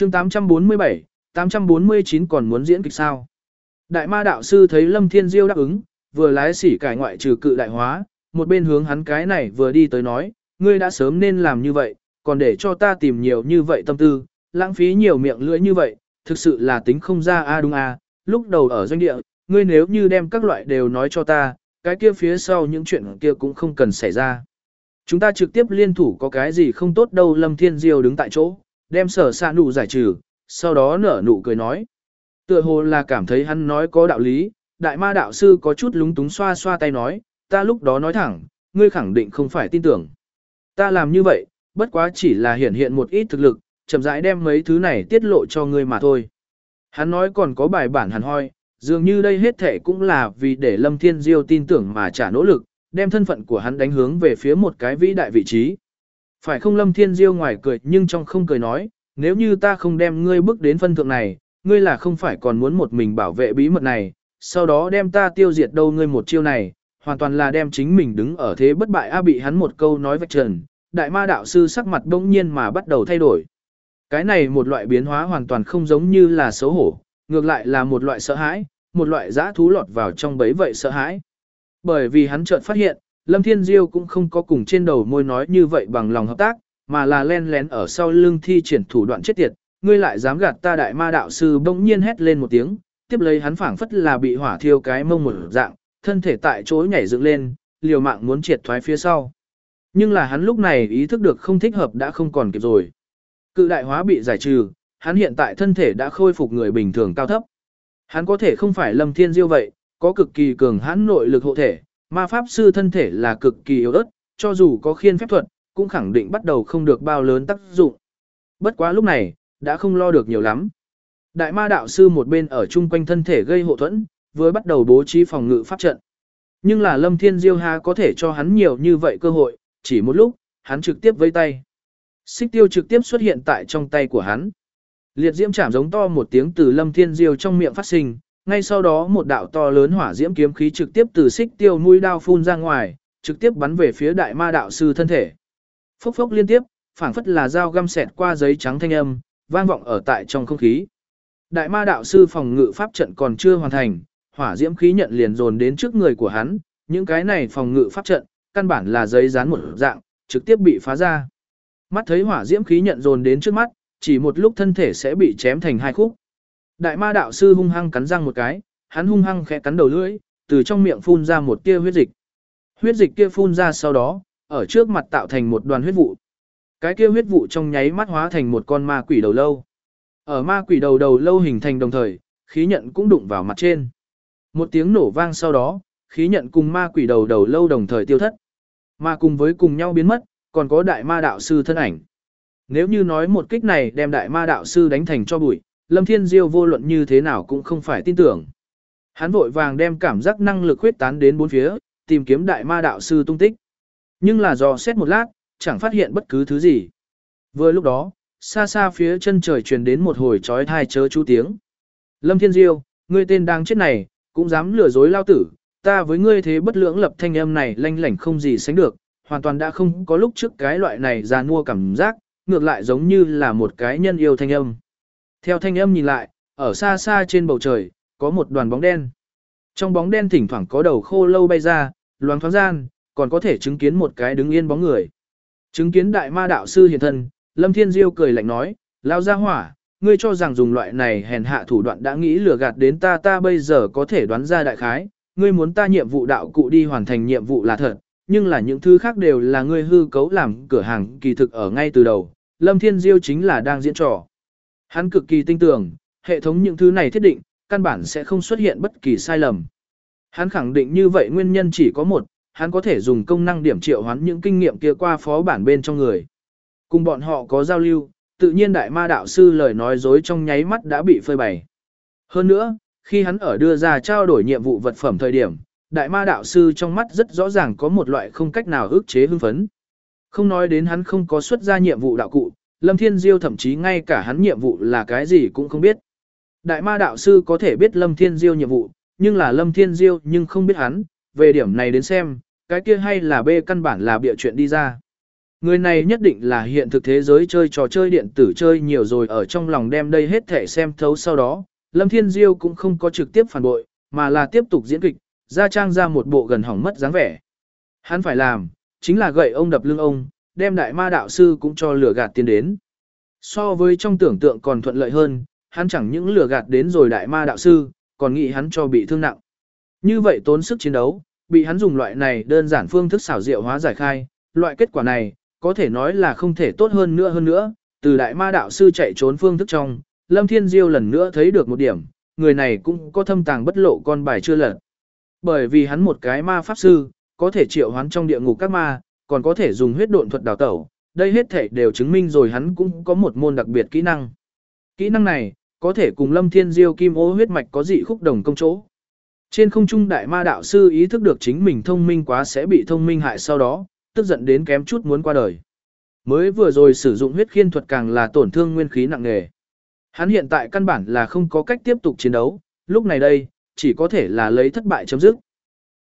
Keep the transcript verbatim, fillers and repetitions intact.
chương tám trăm bốn mươi bảy, tám trăm bốn mươi chín còn muốn diễn kịch sao? Đại ma đạo sư thấy Lâm Thiên Diêu đáp ứng, vừa lái xỉ cải ngoại trừ cự đại hóa, một bên hướng hắn cái này vừa đi tới nói, ngươi đã sớm nên làm như vậy, còn để cho ta tìm nhiều như vậy tâm tư, lãng phí nhiều miệng lưỡi như vậy, thực sự là tính không ra a đúng a, lúc đầu ở doanh địa, ngươi nếu như đem các loại đều nói cho ta, cái kia phía sau những chuyện kia cũng không cần xảy ra. Chúng ta trực tiếp liên thủ có cái gì không tốt đâu. Lâm Thiên Diêu đứng tại chỗ, đem sở xa nụ giải trừ, sau đó nở nụ cười nói. Tựa hồ là cảm thấy hắn nói có đạo lý, đại ma đạo sư có chút lúng túng xoa xoa tay nói, ta lúc đó nói thẳng, ngươi khẳng định không phải tin tưởng. Ta làm như vậy, bất quá chỉ là hiển hiện một ít thực lực, chậm rãi đem mấy thứ này tiết lộ cho ngươi mà thôi. Hắn nói còn có bài bản hẳn hoi, dường như đây hết thể cũng là vì để Lâm Thiên Diêu tin tưởng mà trả nỗ lực, đem thân phận của hắn đánh hướng về phía một cái vĩ đại vị trí. Phải không? Lâm Thiên Diêu ngoài cười nhưng trong không cười nói, nếu như ta không đem ngươi bước đến phân thượng này, ngươi là không phải còn muốn một mình bảo vệ bí mật này, sau đó đem ta tiêu diệt đâu. Ngươi một chiêu này, hoàn toàn là đem chính mình đứng ở thế bất bại a. Bị hắn một câu nói vạch trần, đại ma đạo sư sắc mặt bỗng nhiên mà bắt đầu thay đổi. Cái này một loại biến hóa hoàn toàn không giống như là xấu hổ, ngược lại là một loại sợ hãi, một loại dã thú lọt vào trong bẫy vậy sợ hãi. Bởi vì hắn chợt phát hiện, Lâm Thiên Diêu cũng không có cùng trên đầu môi nói như vậy bằng lòng hợp tác, mà là len lén ở sau lưng thi triển thủ đoạn chết tiệt, ngươi lại dám gạt ta. Đại ma đạo sư bỗng nhiên hét lên một tiếng, tiếp lấy hắn phảng phất là bị hỏa thiêu cái mông một dạng, thân thể tại chỗ nhảy dựng lên, liều mạng muốn triệt thoái phía sau. Nhưng là hắn lúc này ý thức được không thích hợp đã không còn kịp rồi. Cự đại hóa bị giải trừ, hắn hiện tại thân thể đã khôi phục người bình thường cao thấp. Hắn có thể không phải Lâm Thiên Diêu vậy, có cực kỳ cường hãn nội lực hộ thể, ma pháp sư thân thể là cực kỳ yếu ớt, cho dù có khiên phép thuật, cũng khẳng định bắt đầu không được bao lớn tác dụng. Bất quá lúc này, đã không lo được nhiều lắm. Đại ma đạo sư một bên ở chung quanh thân thể gây hộ thuẫn, vừa bắt đầu bố trí phòng ngự pháp trận. Nhưng là Lâm Thiên Diêu ha có thể cho hắn nhiều như vậy cơ hội, chỉ một lúc, hắn trực tiếp vây tay. Xích tiêu trực tiếp xuất hiện tại trong tay của hắn. Liệt diễm chạm giống to một tiếng từ Lâm Thiên Diêu trong miệng phát sinh, ngay sau đó một đạo to lớn hỏa diễm kiếm khí trực tiếp từ xích tiêu mũi đao phun ra ngoài, trực tiếp bắn về phía đại ma đạo sư thân thể. Phốc phốc liên tiếp, phảng phất là dao găm xẹt qua giấy trắng thanh âm, vang vọng ở tại trong không khí. Đại ma đạo sư phòng ngự pháp trận còn chưa hoàn thành, hỏa diễm khí nhận liền dồn đến trước người của hắn, những cái này phòng ngự pháp trận, căn bản là giấy dán một dạng, trực tiếp bị phá ra. Mắt thấy hỏa diễm khí nhận dồn đến trước mắt, chỉ một lúc thân thể sẽ bị chém thành hai khúc. Đại ma đạo sư hung hăng cắn răng một cái, hắn hung hăng khẽ cắn đầu lưỡi, từ trong miệng phun ra một tia huyết dịch. Huyết dịch kia phun ra sau đó, ở trước mặt tạo thành một đoàn huyết vụ. Cái kia huyết vụ trong nháy mắt hóa thành một con ma quỷ đầu lâu. Ở ma quỷ đầu đầu lâu hình thành đồng thời, khí nhận cũng đụng vào mặt trên. Một tiếng nổ vang sau đó, khí nhận cùng ma quỷ đầu đầu lâu đồng thời tiêu thất. Mà cùng với cùng nhau biến mất, còn có đại ma đạo sư thân ảnh. Nếu như nói một kích này đem đại ma đạo sư đánh thành cho bụi, Lâm Thiên Diêu vô luận như thế nào cũng không phải tin tưởng. Hắn vội vàng đem cảm giác năng lực huyết tán đến bốn phía, tìm kiếm đại ma đạo sư tung tích. Nhưng là dò xét một lát, chẳng phát hiện bất cứ thứ gì. Vừa lúc đó, xa xa phía chân trời truyền đến một hồi chói tai chớ chú tiếng. Lâm Thiên Diêu, ngươi tên đang chết này, cũng dám lừa dối lao tử, ta với ngươi thế bất lưỡng lập. Thanh âm này lanh lảnh không gì sánh được, hoàn toàn đã không có lúc trước cái loại này già nua cảm giác, ngược lại giống như là một cái nhân yêu thanh âm. Theo thanh âm nhìn lại, ở xa xa trên bầu trời, có một đoàn bóng đen. Trong bóng đen thỉnh thoảng có đầu khô lâu bay ra, loáng thoáng gian, còn có thể chứng kiến một cái đứng yên bóng người. Chứng kiến đại ma đạo sư hiện thân, Lâm Thiên Diêu cười lạnh nói, lao ra hỏa, ngươi cho rằng dùng loại này hèn hạ thủ đoạn đã nghĩ lừa gạt đến ta, ta bây giờ có thể đoán ra đại khái, ngươi muốn ta nhiệm vụ đạo cụ đi hoàn thành nhiệm vụ là thật, nhưng là những thứ khác đều là ngươi hư cấu làm cửa hàng kỳ thực ở ngay từ đầu, Lâm Thiên Diêu chính là đang diễn trò. Hắn cực kỳ tin tưởng, hệ thống những thứ này thiết định, căn bản sẽ không xuất hiện bất kỳ sai lầm. Hắn khẳng định như vậy nguyên nhân chỉ có một, hắn có thể dùng công năng điểm triệu hoán những kinh nghiệm kia qua phó bản bên trong người. Cùng bọn họ có giao lưu, tự nhiên đại ma đạo sư lời nói dối trong nháy mắt đã bị phơi bày. Hơn nữa, khi hắn ở đưa ra trao đổi nhiệm vụ vật phẩm thời điểm, đại ma đạo sư trong mắt rất rõ ràng có một loại không cách nào ức chế hưng phấn. Không nói đến hắn không có xuất ra nhiệm vụ đạo cụ, Lâm Thiên Diêu thậm chí ngay cả hắn nhiệm vụ là cái gì cũng không biết. Đại ma đạo sư có thể biết Lâm Thiên Diêu nhiệm vụ, nhưng là Lâm Thiên Diêu nhưng không biết hắn, về điểm này đến xem, cái kia hay là B căn bản là bịa chuyện đi ra. Người này nhất định là hiện thực thế giới chơi trò chơi điện tử chơi nhiều rồi ở trong lòng đem đây hết thể xem thấu sau đó, Lâm Thiên Diêu cũng không có trực tiếp phản bội, mà là tiếp tục diễn kịch, ra trang ra một bộ gần hỏng mất dáng vẻ. Hắn phải làm, chính là gậy ông đập lưng ông, đem đại ma đạo sư cũng cho lừa gạt tiến đến. So với trong tưởng tượng còn thuận lợi hơn, hắn chẳng những lừa gạt đến rồi đại ma đạo sư, còn nghĩ hắn cho bị thương nặng. Như vậy tốn sức chiến đấu, bị hắn dùng loại này đơn giản phương thức xảo diệu hóa giải khai, loại kết quả này, có thể nói là không thể tốt hơn nữa hơn nữa, từ đại ma đạo sư chạy trốn phương thức trong, Lâm Thiên Diêu lần nữa thấy được một điểm, người này cũng có thâm tàng bất lộ con bài chưa lật. Bởi vì hắn một cái ma pháp sư, có thể triệu hoán trong địa ngục các ma, còn có thể dùng huyết độn thuật đào tẩu, đây hết thể đều chứng minh rồi hắn cũng có một môn đặc biệt kỹ năng. Kỹ năng này, có thể cùng Lâm Thiên Diêu kim ô huyết mạch có dị khúc đồng công chỗ. Trên không trung đại ma đạo sư ý thức được chính mình thông minh quá sẽ bị thông minh hại sau đó, tức giận đến kém chút muốn qua đời. Mới vừa rồi sử dụng huyết khiên thuật càng là tổn thương nguyên khí nặng nề. Hắn hiện tại căn bản là không có cách tiếp tục chiến đấu, lúc này đây, chỉ có thể là lấy thất bại chấm dứt.